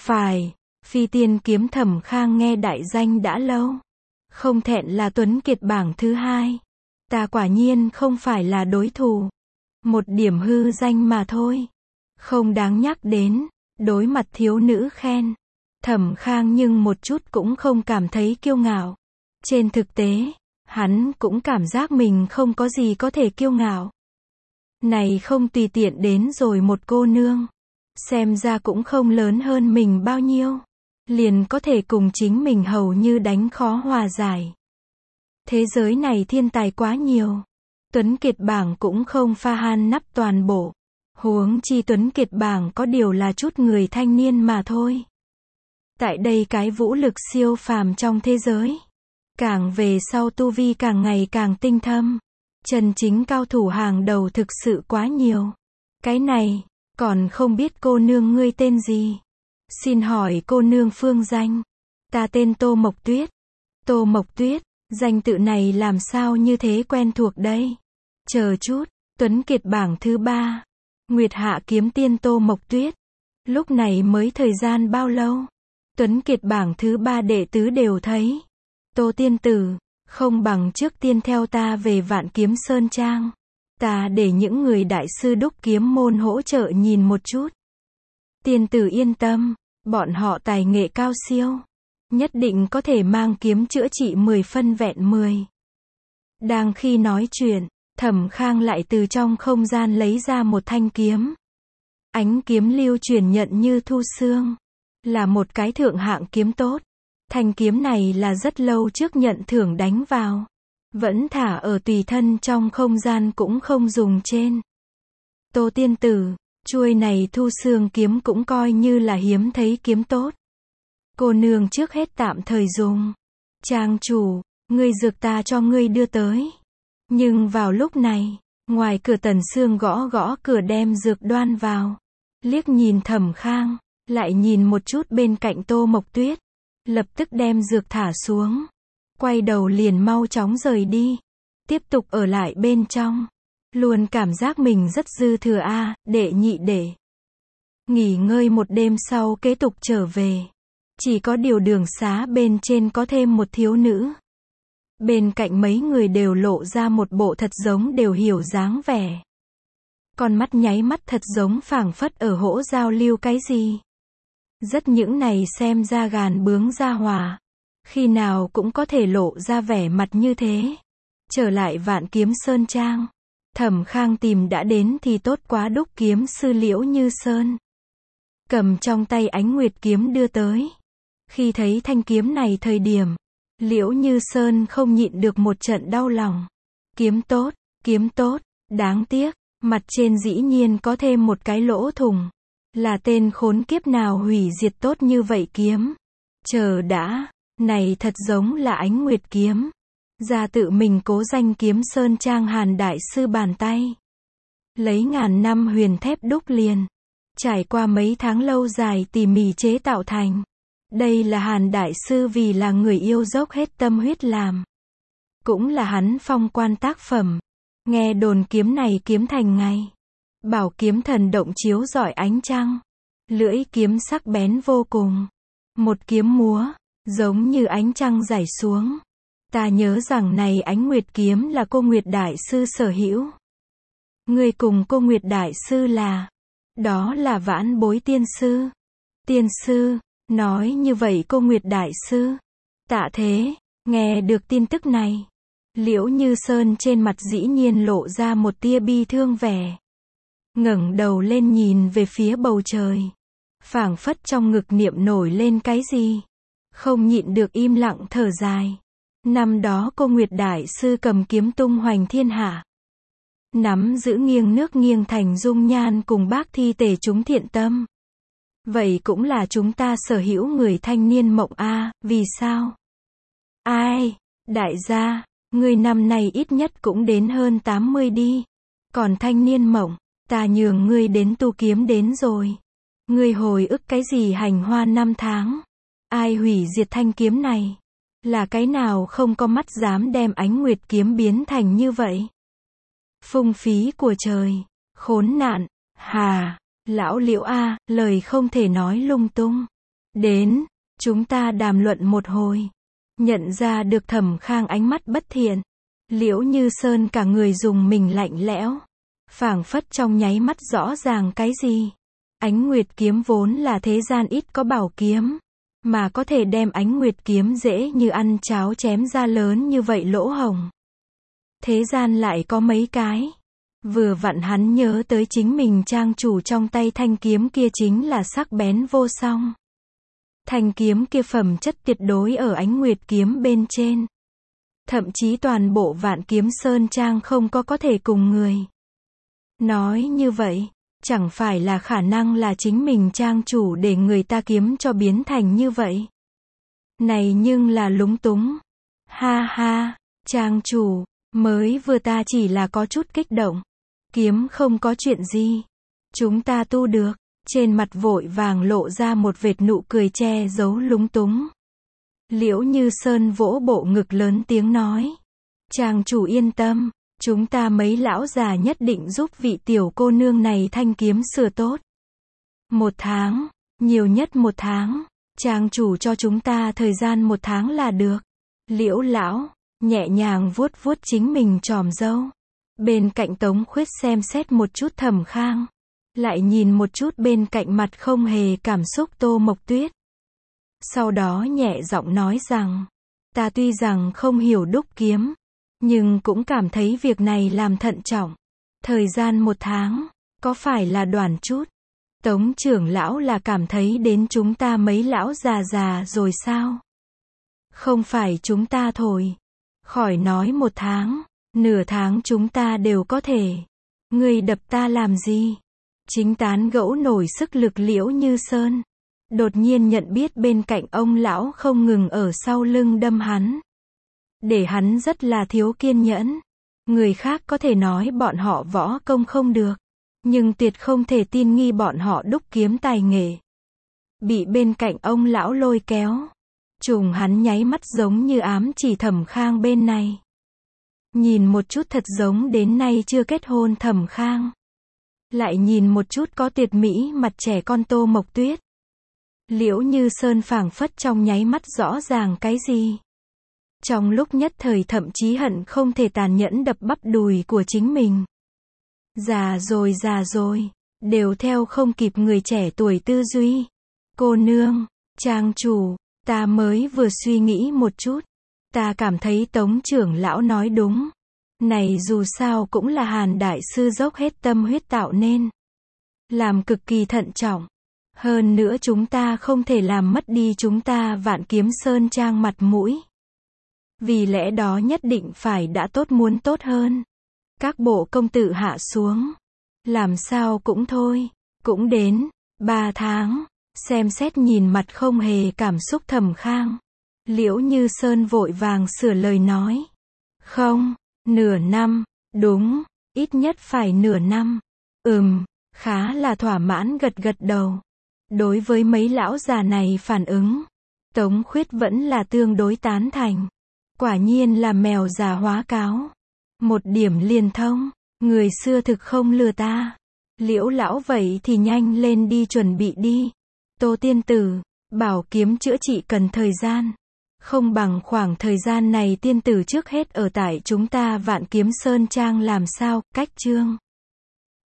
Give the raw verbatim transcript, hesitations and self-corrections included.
Phải, phi tiên kiếm Thẩm Khang nghe đại danh đã lâu. Không thẹn là tuấn kiệt bảng thứ hai. Ta quả nhiên không phải là đối thủ. Một điểm hư danh mà thôi. Không đáng nhắc đến, đối mặt thiếu nữ khen. Thẩm Khang nhưng một chút cũng không cảm thấy kiêu ngạo. Trên thực tế, hắn cũng cảm giác mình không có gì có thể kiêu ngạo. Này không tùy tiện đến rồi một cô nương. Xem ra cũng không lớn hơn mình bao nhiêu. Liền có thể cùng chính mình hầu như đánh khó hòa giải. Thế giới này thiên tài quá nhiều. Tuấn Kiệt bảng cũng không pha han nắp toàn bộ. Huống chi Tuấn Kiệt bảng có điều là chút người thanh niên mà thôi. Tại đây cái vũ lực siêu phàm trong thế giới. Càng về sau tu vi càng ngày càng tinh thâm. Chân chính cao thủ hàng đầu thực sự quá nhiều. Cái này, còn không biết cô nương ngươi tên gì? Xin hỏi cô nương phương danh. Ta tên Tô Mộc Tuyết. Tô Mộc Tuyết, danh tự này làm sao như thế quen thuộc đây? Chờ chút, Tuấn Kiệt bảng thứ ba. Nguyệt Hạ kiếm tiên Tô Mộc Tuyết. Lúc này mới thời gian bao lâu? Tuấn Kiệt bảng thứ ba đệ tứ đều thấy. Tô tiên tử, không bằng trước tiên theo ta về Vạn Kiếm Sơn Trang. Ta để những người đại sư đúc kiếm môn hỗ trợ nhìn một chút. Tiên tử yên tâm, bọn họ tài nghệ cao siêu. Nhất định có thể mang kiếm chữa trị mười phân vẹn mười. Đang khi nói chuyện, Thẩm Khang lại từ trong không gian lấy ra một thanh kiếm. Ánh kiếm lưu chuyển nhận như thu sương. Là một cái thượng hạng kiếm tốt. Thanh kiếm này là rất lâu trước nhận thưởng đánh vào. Vẫn thả ở tùy thân trong không gian cũng không dùng trên. Tô tiên tử, chuôi này thu sương kiếm cũng coi như là hiếm thấy kiếm tốt. Cô nương trước hết tạm thời dùng. Trang chủ, ngươi dược ta cho ngươi đưa tới. Nhưng vào lúc này, ngoài cửa Tần Sương gõ gõ cửa đem dược đoan vào. Liếc nhìn Thẩm Khang, lại nhìn một chút bên cạnh Tô Mộc Tuyết. Lập tức đem dược thả xuống. Quay đầu liền mau chóng rời đi. Tiếp tục ở lại bên trong. Luôn cảm giác mình rất dư thừa a, à, đệ nhị đệ. Nghỉ ngơi một đêm sau kế tục trở về. Chỉ có điều đường xá bên trên có thêm một thiếu nữ. Bên cạnh mấy người đều lộ ra một bộ thật giống đều hiểu dáng vẻ. Con mắt nháy mắt thật giống phảng phất ở hỗ giao lưu cái gì. Rất những này xem ra gàn bướng ra hòa. Khi nào cũng có thể lộ ra vẻ mặt như thế. Trở lại Vạn Kiếm Sơn Trang. Thẩm Khang tìm đã đến thì tốt quá, đúc kiếm sư Liễu Như Sơn. Cầm trong tay Ánh Nguyệt kiếm đưa tới. Khi thấy thanh kiếm này thời điểm, Liễu Như Sơn không nhịn được một trận đau lòng. Kiếm tốt, kiếm tốt, đáng tiếc, mặt trên dĩ nhiên có thêm một cái lỗ thủng. Là tên khốn kiếp nào hủy diệt tốt như vậy kiếm. Chờ đã, này thật giống là Ánh Nguyệt kiếm. Ra tự mình cố danh kiếm Sơn Trang Hàn Đại Sư bàn tay. Lấy ngàn năm huyền thép đúc liền. Trải qua mấy tháng lâu dài tỉ mỉ chế tạo thành. Đây là Hàn Đại Sư vì là người yêu dốc hết tâm huyết làm. Cũng là hắn phong quan tác phẩm. Nghe đồn kiếm này kiếm thành ngày. Bảo kiếm thần động chiếu rọi ánh trăng. Lưỡi kiếm sắc bén vô cùng. Một kiếm múa, giống như ánh trăng rải xuống. Ta nhớ rằng này Ánh Nguyệt kiếm là cô Nguyệt Đại Sư sở hữu. Người cùng cô Nguyệt Đại Sư là, đó là Vãn Bối tiên sư. Tiên sư, nói như vậy cô Nguyệt Đại Sư. Tạ thế, nghe được tin tức này. Liễu Như Sơn trên mặt dĩ nhiên lộ ra một tia bi thương vẻ. Ngẩng đầu lên nhìn về phía bầu trời. Phảng phất trong ngực niệm nổi lên cái gì. Không nhịn được im lặng thở dài. Năm đó cô Nguyệt Đại Sư cầm kiếm tung hoành thiên hạ. Nắm giữ nghiêng nước nghiêng thành dung nhan cùng bác thi tề chúng thiện tâm. Vậy cũng là chúng ta sở hữu người thanh niên mộng a, vì sao? Ai, đại gia, người năm nay ít nhất cũng đến hơn tám mươi đi. Còn thanh niên mộng, ta nhường ngươi đến tu kiếm đến rồi. Ngươi hồi ức cái gì hành hoa năm tháng? Ai hủy diệt thanh kiếm này? Là cái nào không có mắt dám đem Ánh Nguyệt kiếm biến thành như vậy? Phung phí của trời, khốn nạn, hà, lão Liễu a, lời không thể nói lung tung. Đến, chúng ta đàm luận một hồi. Nhận ra được Thẩm Khang ánh mắt bất thiện. Liễu Như Sơn cả người dùng mình lạnh lẽo. Phảng phất trong nháy mắt rõ ràng cái gì. Ánh Nguyệt kiếm vốn là thế gian ít có bảo kiếm. Mà có thể đem Ánh Nguyệt kiếm dễ như ăn cháo chém ra lớn như vậy lỗ hổng. Thế gian lại có mấy cái. Vừa vặn hắn nhớ tới chính mình trang chủ trong tay thanh kiếm kia chính là sắc bén vô song. Thanh kiếm kia phẩm chất tuyệt đối ở Ánh Nguyệt kiếm bên trên. Thậm chí toàn bộ Vạn Kiếm Sơn trang không có có thể cùng người. Nói như vậy, chẳng phải là khả năng là chính mình trang chủ để người ta kiếm cho biến thành như vậy. Này nhưng là lúng túng. Ha ha, trang chủ, mới vừa ta chỉ là có chút kích động. Kiếm không có chuyện gì. Chúng ta tu được. Trên mặt vội vàng lộ ra một vệt nụ cười che giấu lúng túng. Liễu Như Sơn vỗ bộ ngực lớn tiếng nói. Trang chủ yên tâm. Chúng ta mấy lão già nhất định giúp vị tiểu cô nương này thanh kiếm sửa tốt. Một tháng. Nhiều nhất một tháng. Trang chủ cho chúng ta thời gian một tháng là được. Liễu lão, nhẹ nhàng vuốt vuốt chính mình chòm râu. Bên cạnh Tống Khuyết xem xét một chút Thẩm Khang. Lại nhìn một chút bên cạnh mặt không hề cảm xúc Tô Mộc Tuyết. Sau đó nhẹ giọng nói rằng. Ta tuy rằng không hiểu đúc kiếm. Nhưng cũng cảm thấy việc này làm thận trọng. Thời gian một tháng. Có phải là đoạn chút? Tống trưởng lão là cảm thấy đến chúng ta mấy lão già già rồi sao? Không phải chúng ta thôi. Khỏi nói một tháng. Nửa tháng chúng ta đều có thể. Ngươi đập ta làm gì? Chính tán gẫu nổi sức lực Liễu Như Sơn. Đột nhiên nhận biết bên cạnh ông lão không ngừng ở sau lưng đâm hắn. Để hắn rất là thiếu kiên nhẫn. Người khác có thể nói bọn họ võ công không được. Nhưng tuyệt không thể tin nghi bọn họ đúc kiếm tài nghệ. Bị bên cạnh ông lão lôi kéo. Trùng hắn nháy mắt giống như ám chỉ Thẩm Khang bên này. Nhìn một chút thật giống đến nay chưa kết hôn Thẩm Khang. Lại nhìn một chút có tuyệt mỹ mặt trẻ con Tô Mộc Tuyết. Liễu Như Sơn phảng phất trong nháy mắt rõ ràng cái gì. Trong lúc nhất thời thậm chí hận không thể tàn nhẫn đập bắp đùi của chính mình. Già rồi già rồi, đều theo không kịp người trẻ tuổi tư duy. Cô nương, trang chủ, ta mới vừa suy nghĩ một chút. Ta cảm thấy Tống trưởng lão nói đúng. Này dù sao cũng là Hàn đại sư dốc hết tâm huyết tạo nên. Làm cực kỳ thận trọng. Hơn nữa chúng ta không thể làm mất đi chúng ta Vạn Kiếm Sơn trang mặt mũi. Vì lẽ đó nhất định phải đã tốt muốn tốt hơn. Các bộ công tử hạ xuống. Làm sao cũng thôi. Cũng đến. Ba tháng. Xem xét nhìn mặt không hề cảm xúc Thẩm Khang. Liễu Như Sơn vội vàng sửa lời nói. Không. Nửa năm. Đúng. Ít nhất phải nửa năm. Ừm. Khá là thỏa mãn gật gật đầu. Đối với mấy lão già này phản ứng. Tống Khuyết vẫn là tương đối tán thành. Quả nhiên là mèo già hóa cáo. Một điểm liền thông. Người xưa thực không lừa ta. Liễu lão vậy thì nhanh lên đi chuẩn bị đi. Tô tiên tử. Bảo kiếm chữa trị cần thời gian. Không bằng khoảng thời gian này tiên tử trước hết ở tại chúng ta Vạn Kiếm Sơn trang làm sao, cách chương.